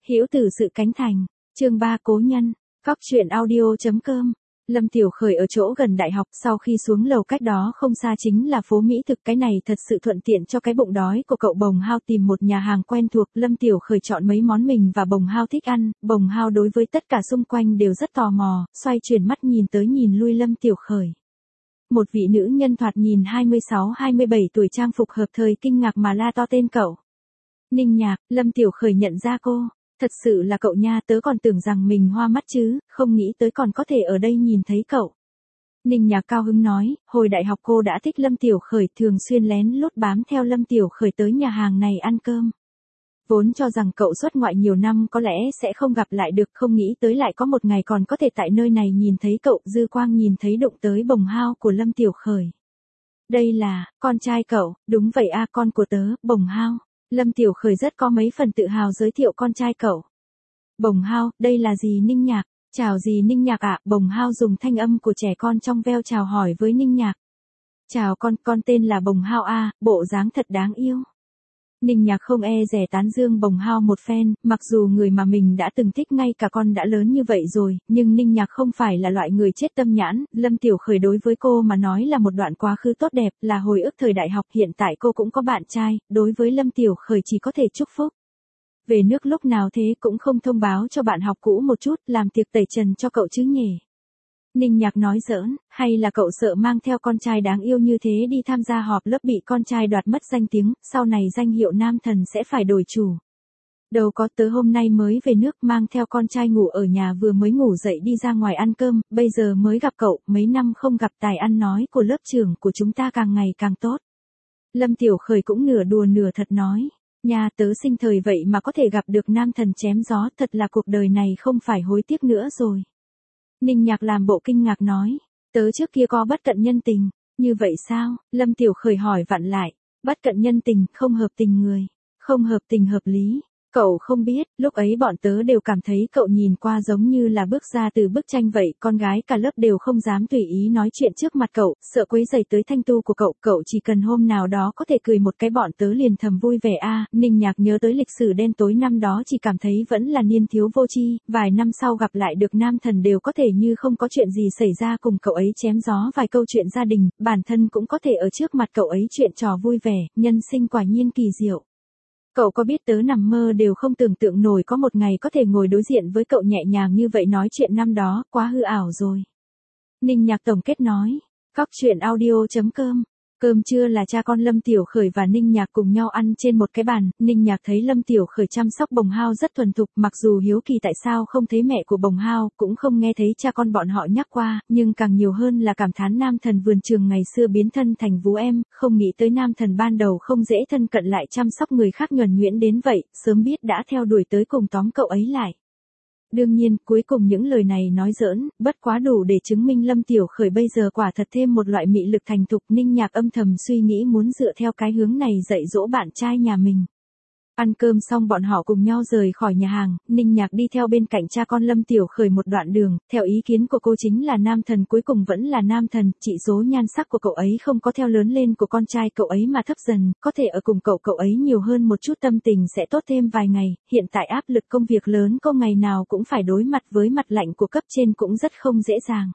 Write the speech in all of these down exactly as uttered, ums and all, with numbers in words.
Hữu Tử sự cánh thành, chương ba cố nhân, Cóc truyện audio chấm com. Lâm Tiểu Khởi ở chỗ gần đại học, sau khi xuống lầu cách đó không xa chính là phố Mỹ thực, cái này thật sự thuận tiện cho cái bụng đói của cậu. Bồng Hao tìm một nhà hàng quen thuộc, Lâm Tiểu Khởi chọn mấy món mình và Bồng Hao thích ăn. Bồng Hao đối với tất cả xung quanh đều rất tò mò, xoay chuyển mắt nhìn tới nhìn lui Lâm Tiểu Khởi. Một vị nữ nhân thoạt nhìn hai mươi sáu hai mươi bảy tuổi, trang phục hợp thời, kinh ngạc mà la to tên cậu. Ninh Nhạc. Lâm Tiểu Khởi nhận ra cô. Thật sự là cậu nha, tớ còn tưởng rằng mình hoa mắt chứ, không nghĩ tới còn có thể ở đây nhìn thấy cậu. Ninh Nhạc cao hứng nói, hồi đại học cô đã thích Lâm Tiểu Khởi, thường xuyên lén lút bám theo Lâm Tiểu Khởi tới nhà hàng này ăn cơm. Vốn cho rằng cậu xuất ngoại nhiều năm có lẽ sẽ không gặp lại được, không nghĩ tới lại có một ngày còn có thể tại nơi này nhìn thấy cậu. Dư quang nhìn thấy đụng tới Bồng Hao của Lâm Tiểu Khởi. Đây là, con trai cậu? Đúng vậy a, con của tớ, Bồng Hao. Lâm Tiểu Khởi rất có mấy phần tự hào giới thiệu con trai cậu. Bồng Hao, đây là dì Ninh Nhạc. Chào dì Ninh Nhạc ạ. Bồng Hao dùng thanh âm của trẻ con trong veo chào hỏi với Ninh Nhạc. Chào con, con tên là Bồng Hao a, bộ dáng thật đáng yêu. Ninh Nhạc không e dè tán dương Bồng Hao một phen, mặc dù người mà mình đã từng thích ngay cả con đã lớn như vậy rồi, nhưng Ninh Nhạc không phải là loại người chết tâm nhãn. Lâm Tiểu Khởi đối với cô mà nói là một đoạn quá khứ tốt đẹp, là hồi ức thời đại học. Hiện tại cô cũng có bạn trai, đối với Lâm Tiểu Khởi chỉ có thể chúc phúc. Về nước lúc nào thế cũng không thông báo cho bạn học cũ một chút, làm tiệc tẩy trần cho cậu chứ nhỉ? Ninh Nhạc nói giỡn, hay là cậu sợ mang theo con trai đáng yêu như thế đi tham gia họp lớp bị con trai đoạt mất danh tiếng, sau này danh hiệu nam thần sẽ phải đổi chủ. Đâu có, tớ hôm nay mới về nước, mang theo con trai ngủ ở nhà, vừa mới ngủ dậy đi ra ngoài ăn cơm, bây giờ mới gặp cậu. Mấy năm không gặp, tài ăn nói của lớp trưởng của chúng ta càng ngày càng tốt. Lâm Tiểu Khởi cũng nửa đùa nửa thật nói, nhà tớ sinh thời vậy mà có thể gặp được nam thần chém gió, thật là cuộc đời này không phải hối tiếc nữa rồi. Ninh Nhạc làm bộ kinh ngạc nói, tớ trước kia có bất cận nhân tình. Như vậy sao? Lâm Tiểu Khởi hỏi vặn lại. Bất cận nhân tình, không hợp tình người. Không hợp tình hợp lý. Cậu không biết, lúc ấy bọn tớ đều cảm thấy cậu nhìn qua giống như là bước ra từ bức tranh vậy. Con gái cả lớp đều không dám tùy ý nói chuyện trước mặt cậu, sợ quấy rầy tới thanh tu của cậu. Cậu chỉ cần hôm nào đó có thể cười một cái, bọn tớ liền thầm vui vẻ a. À, Ninh Nhạc nhớ tới lịch sử đen tối năm đó, chỉ cảm thấy vẫn là niên thiếu vô tri. Vài năm sau gặp lại được nam thần đều có thể như không có chuyện gì xảy ra, cùng cậu ấy chém gió vài câu chuyện gia đình, bản thân cũng có thể ở trước mặt cậu ấy chuyện trò vui vẻ. Nhân sinh quả nhiên kỳ diệu. Cậu có biết tớ nằm mơ đều không tưởng tượng nổi có một ngày có thể ngồi đối diện với cậu nhẹ nhàng như vậy nói chuyện năm đó, quá hư ảo rồi. Ninh Nhạc tổng kết nói, Cóc truyện audio chấm com. Cơm trưa là cha con Lâm Tiểu Khởi và Ninh Nhạc cùng nhau ăn trên một cái bàn. Ninh Nhạc thấy Lâm Tiểu Khởi chăm sóc Bồng Hao rất thuần thục, mặc dù hiếu kỳ tại sao không thấy mẹ của Bồng Hao, cũng không nghe thấy cha con bọn họ nhắc qua, nhưng càng nhiều hơn là cảm thán nam thần vườn trường ngày xưa biến thân thành vú em, không nghĩ tới nam thần ban đầu không dễ thân cận lại chăm sóc người khác nhuần nhuyễn đến vậy, sớm biết đã theo đuổi tới cùng tóm cậu ấy lại. Đương nhiên, cuối cùng những lời này nói giỡn, bất quá đủ để chứng minh Lâm Tiểu Khởi bây giờ quả thật thêm một loại mị lực thành thục. Ninh Nhạc âm thầm suy nghĩ muốn dựa theo cái hướng này dạy dỗ bạn trai nhà mình. Ăn cơm xong bọn họ cùng nhau rời khỏi nhà hàng, Ninh Nhạc đi theo bên cạnh cha con Lâm Tiểu Khởi một đoạn đường, theo ý kiến của cô chính là nam thần cuối cùng vẫn là nam thần, chỉ số nhan sắc của cậu ấy không có theo lớn lên của con trai cậu ấy mà thấp dần, có thể ở cùng cậu cậu ấy nhiều hơn một chút, tâm tình sẽ tốt thêm vài ngày. Hiện tại áp lực công việc lớn, cô ngày nào cũng phải đối mặt với mặt lạnh của cấp trên cũng rất không dễ dàng.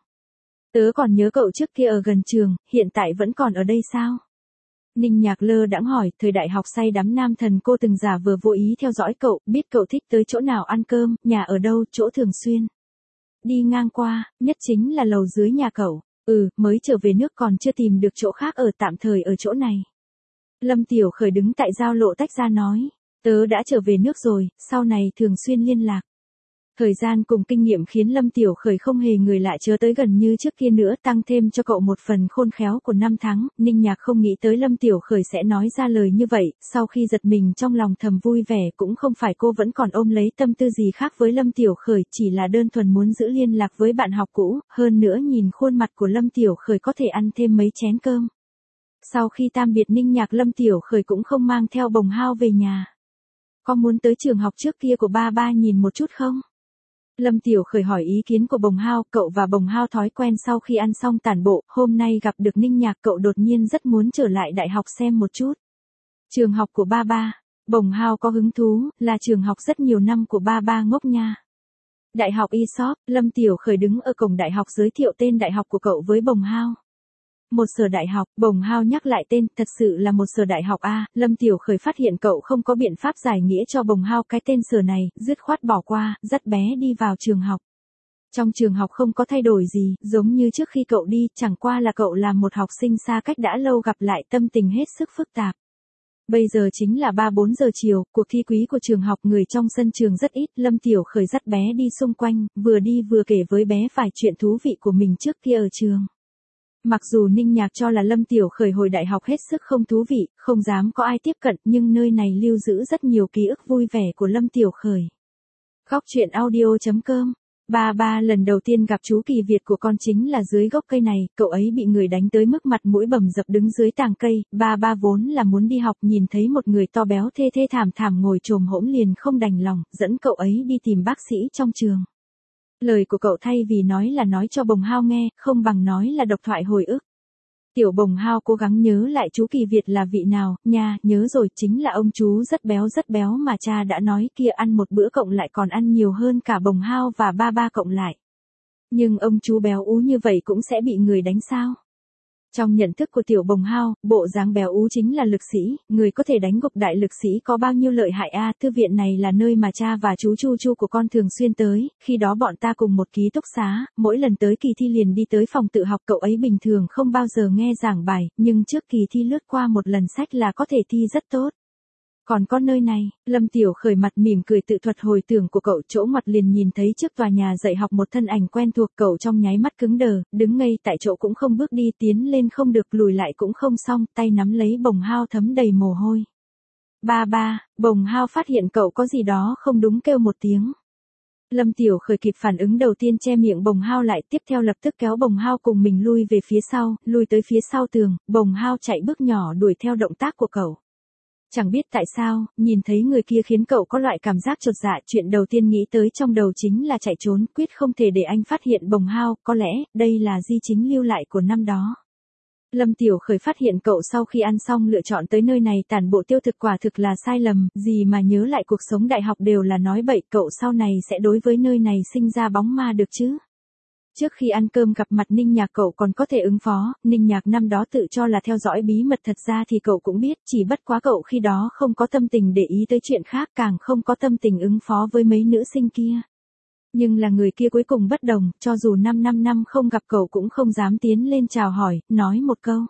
Tớ còn nhớ cậu trước kia ở gần trường, hiện tại vẫn còn ở đây sao? Ninh Nhạc lơ đãng hỏi, thời đại học say đắm nam thần cô từng giả vờ vô ý theo dõi cậu, biết cậu thích tới chỗ nào ăn cơm, nhà ở đâu, chỗ thường xuyên đi ngang qua, nhất chính là lầu dưới nhà cậu. Ừ, mới trở về nước còn chưa tìm được chỗ khác ở, tạm thời ở chỗ này. Lâm Tiểu Khởi đứng tại giao lộ tách ra nói, tớ đã trở về nước rồi, sau này thường xuyên liên lạc. Thời gian cùng kinh nghiệm khiến Lâm Tiểu Khởi không hề người lạ chớ tới gần như trước kia nữa, tăng thêm cho cậu một phần khôn khéo của năm tháng. Ninh Nhạc không nghĩ tới Lâm Tiểu Khởi sẽ nói ra lời như vậy, sau khi giật mình trong lòng thầm vui vẻ, cũng không phải cô vẫn còn ôm lấy tâm tư gì khác với Lâm Tiểu Khởi, chỉ là đơn thuần muốn giữ liên lạc với bạn học cũ, hơn nữa nhìn khuôn mặt của Lâm Tiểu Khởi có thể ăn thêm mấy chén cơm. Sau khi tam biệt Ninh Nhạc, Lâm Tiểu Khởi cũng không mang theo Bồng Hao về nhà. Có muốn tới trường học trước kia của ba ba nhìn một chút không? Lâm Tiểu Khởi hỏi ý kiến của Bồng Hao. Cậu và Bồng Hao thói quen sau khi ăn xong tản bộ, hôm nay gặp được Ninh Nhạc, cậu đột nhiên rất muốn trở lại đại học xem một chút. Trường học của ba ba. Bồng Hao có hứng thú, là trường học rất nhiều năm của ba ba ngốc nha. Đại học e ét o pê, Lâm Tiểu Khởi đứng ở cổng đại học giới thiệu tên đại học của cậu với Bồng Hao. Một sở đại học, Bồng Hao nhắc lại tên, thật sự là một sở đại học a. Lâm Tiểu Khởi phát hiện cậu không có biện pháp giải nghĩa cho Bồng Hao cái tên sở này, dứt khoát bỏ qua, dắt bé đi vào trường học. Trong trường học không có thay đổi gì, giống như trước khi cậu đi, chẳng qua là cậu là một học sinh xa cách đã lâu gặp lại, tâm tình hết sức phức tạp. Bây giờ chính là ba bốn giờ chiều, cuộc thi quý của trường học, người trong sân trường rất ít, Lâm Tiểu Khởi dắt bé đi xung quanh, vừa đi vừa kể với bé vài chuyện thú vị của mình trước kia ở trường. Mặc dù Ninh Nhạc cho là Lâm Tiểu Khởi hồi đại học hết sức không thú vị, không dám có ai tiếp cận, nhưng nơi này lưu giữ rất nhiều ký ức vui vẻ của Lâm Tiểu Khởi. Khóc chuyện audio chấm com. Ba ba lần đầu tiên gặp chú Kỳ Việt của con chính là dưới gốc cây này, cậu ấy bị người đánh tới mức mặt mũi bầm dập đứng dưới tàng cây, ba ba vốn là muốn đi học, nhìn thấy một người to béo thê thê thảm thảm ngồi chồm hỗn liền không đành lòng, dẫn cậu ấy đi tìm bác sĩ trong trường. Lời của cậu thay vì nói là nói cho Bồng Hao nghe, không bằng nói là độc thoại hồi ức. Tiểu Bồng Hao cố gắng nhớ lại chú Kỳ Việt là vị nào, nha, nhớ rồi, chính là ông chú rất béo rất béo mà cha đã nói kia, ăn một bữa cộng lại còn ăn nhiều hơn cả Bồng Hao và ba ba cộng lại. Nhưng ông chú béo ú như vậy cũng sẽ bị người đánh sao? Trong nhận thức của Tiểu Bồng Hao, bộ dáng béo ú chính là lực sĩ, người có thể đánh gục đại lực sĩ có bao nhiêu lợi hại a. Thư viện này là nơi mà cha và chú Chu Chu của con thường xuyên tới, khi đó bọn ta cùng một ký túc xá, mỗi lần tới kỳ thi liền đi tới phòng tự học, cậu ấy bình thường không bao giờ nghe giảng bài, nhưng trước kỳ thi lướt qua một lần sách là có thể thi rất tốt. Còn có nơi này, Lâm Tiểu Khởi mặt mỉm cười tự thuật hồi tưởng của cậu, chỗ ngoặt liền nhìn thấy trước tòa nhà dạy học một thân ảnh quen thuộc, cậu trong nháy mắt cứng đờ, đứng ngây tại chỗ cũng không bước đi, tiến lên không được, lùi lại cũng không xong, tay nắm lấy Bồng Hao thấm đầy mồ hôi. Ba ba, Bồng Hao phát hiện cậu có gì đó không đúng kêu một tiếng. Lâm Tiểu Khởi kịp phản ứng đầu tiên che miệng Bồng Hao lại, tiếp theo lập tức kéo Bồng Hao cùng mình lui về phía sau, lui tới phía sau tường, Bồng Hao chạy bước nhỏ đuổi theo động tác của cậu. Chẳng biết tại sao, nhìn thấy người kia khiến cậu có loại cảm giác chột dạ, chuyện đầu tiên nghĩ tới trong đầu chính là chạy trốn, quyết không thể để anh phát hiện Bồng Hao, có lẽ, đây là di chứng lưu lại của năm đó. Lâm Tiểu Khởi phát hiện cậu sau khi ăn xong lựa chọn tới nơi này tản bộ tiêu thực quả thực là sai lầm, gì mà nhớ lại cuộc sống đại học đều là nói bậy, cậu sau này sẽ đối với nơi này sinh ra bóng ma được chứ? Trước khi ăn cơm gặp mặt Ninh Nhạc cậu còn có thể ứng phó, Ninh Nhạc năm đó tự cho là theo dõi bí mật, thật ra thì cậu cũng biết, chỉ bất quá cậu khi đó không có tâm tình để ý tới chuyện khác, càng không có tâm tình ứng phó với mấy nữ sinh kia. Nhưng là người kia cuối cùng bất đồng, cho dù năm năm năm không gặp cậu cũng không dám tiến lên chào hỏi, nói một câu.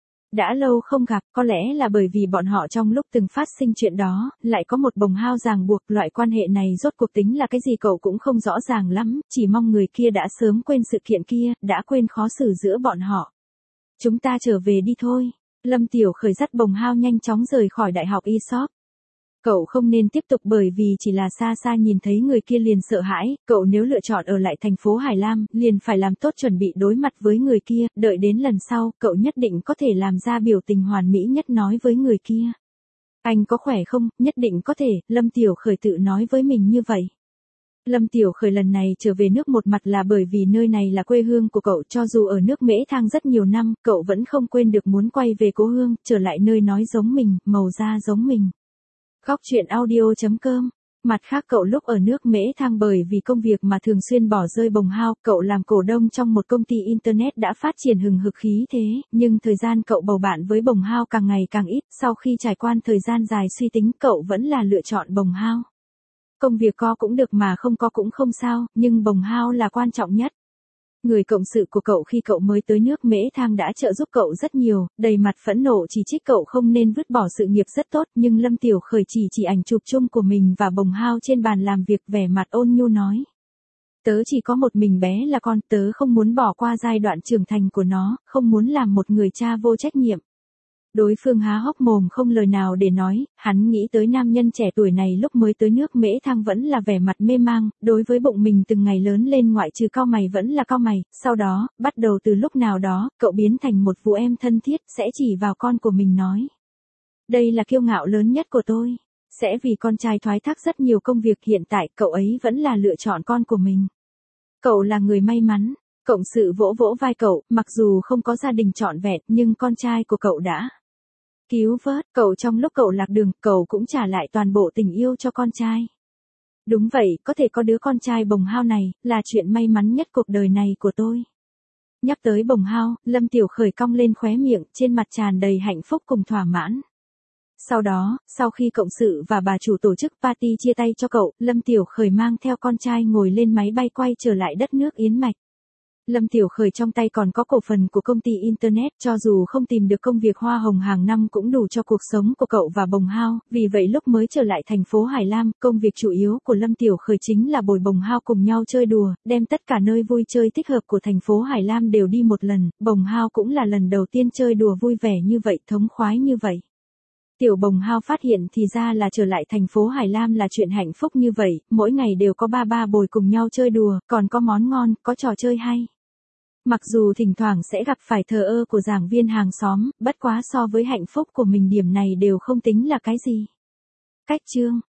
Đã lâu không gặp, có lẽ là bởi vì bọn họ trong lúc từng phát sinh chuyện đó, lại có một Bồng Hao ràng buộc, loại quan hệ này rốt cuộc tính là cái gì cậu cũng không rõ ràng lắm, chỉ mong người kia đã sớm quên sự kiện kia, đã quên khó xử giữa bọn họ. Chúng ta trở về đi thôi. Lâm Tiểu Khởi dắt Bồng Hao nhanh chóng rời khỏi đại học e ét o pê. Cậu không nên tiếp tục bởi vì chỉ là xa xa nhìn thấy người kia liền sợ hãi, cậu nếu lựa chọn ở lại thành phố Hải Lam, liền phải làm tốt chuẩn bị đối mặt với người kia, đợi đến lần sau, cậu nhất định có thể làm ra biểu tình hoàn mỹ nhất nói với người kia. Anh có khỏe không, nhất định có thể, Lâm Tiểu Khởi tự nói với mình như vậy. Lâm Tiểu Khởi lần này trở về nước một mặt là bởi vì nơi này là quê hương của cậu, cho dù ở nước Mễ Thang rất nhiều năm, cậu vẫn không quên được muốn quay về cố hương, trở lại nơi nói giống mình, màu da giống mình. Khóc chuyện audio chấm com. Mặt khác cậu lúc ở nước Mễ Thang bởi vì công việc mà thường xuyên bỏ rơi Bồng Hao, cậu làm cổ đông trong một công ty Internet đã phát triển hừng hực khí thế, nhưng thời gian cậu bầu bạn với Bồng Hao càng ngày càng ít, sau khi trải qua thời gian dài suy tính cậu vẫn là lựa chọn Bồng Hao. Công việc có cũng được mà không có cũng không sao, nhưng Bồng Hao là quan trọng nhất. Người cộng sự của cậu khi cậu mới tới nước Mễ Thang đã trợ giúp cậu rất nhiều, đầy mặt phẫn nộ chỉ trích cậu không nên vứt bỏ sự nghiệp rất tốt, nhưng Lâm Tiểu Khởi chỉ chỉ ảnh chụp chung của mình và Bồng Hao trên bàn làm việc, vẻ mặt ôn nhu nói. Tớ chỉ có một mình bé là con, tớ không muốn bỏ qua giai đoạn trưởng thành của nó, không muốn làm một người cha vô trách nhiệm. Đối phương há hốc mồm không lời nào để nói, hắn nghĩ tới nam nhân trẻ tuổi này lúc mới tới nước Mễ Thang vẫn là vẻ mặt mê mang, đối với bụng mình từng ngày lớn lên ngoại trừ cau mày vẫn là cau mày, sau đó, bắt đầu từ lúc nào đó, cậu biến thành một vũ em thân thiết, sẽ chỉ vào con của mình nói. Đây là kiêu ngạo lớn nhất của tôi, sẽ vì con trai thoái thác rất nhiều công việc, hiện tại cậu ấy vẫn là lựa chọn con của mình. Cậu là người may mắn. Cộng sự vỗ vỗ vai cậu, mặc dù không có gia đình trọn vẹn nhưng con trai của cậu đã Cứu vớt, cậu trong lúc cậu lạc đường, cậu cũng trả lại toàn bộ tình yêu cho con trai. Đúng vậy, có thể có đứa con trai bồng hao này, là chuyện may mắn nhất cuộc đời này của tôi. Nhắc tới bồng hao, Lâm Tiểu Khởi cong lên khóe miệng, trên mặt tràn đầy hạnh phúc cùng thỏa mãn. Sau đó, sau khi cộng sự và bà chủ tổ chức party chia tay cho cậu, Lâm Tiểu Khởi mang theo con trai ngồi lên máy bay quay trở lại đất nước Yến Mạch. Lâm Tiểu Khởi trong tay còn có cổ phần của công ty Internet, cho dù không tìm được công việc hoa hồng hàng năm cũng đủ cho cuộc sống của cậu và bồng hao, vì vậy lúc mới trở lại thành phố Hải Lam, công việc chủ yếu của Lâm Tiểu Khởi chính là bồi bồng hao cùng nhau chơi đùa, đem tất cả nơi vui chơi thích hợp của thành phố Hải Lam đều đi một lần, bồng hao cũng là lần đầu tiên chơi đùa vui vẻ như vậy, thống khoái như vậy. Tiểu bồng hao phát hiện thì ra là trở lại thành phố Hải Lam là chuyện hạnh phúc như vậy, mỗi ngày đều có ba ba bồi cùng nhau chơi đùa, còn có món ngon, có trò chơi hay. Mặc dù thỉnh thoảng sẽ gặp phải thờ ơ của giảng viên hàng xóm, bất quá so với hạnh phúc của mình điểm này đều không tính là cái gì. Cách chương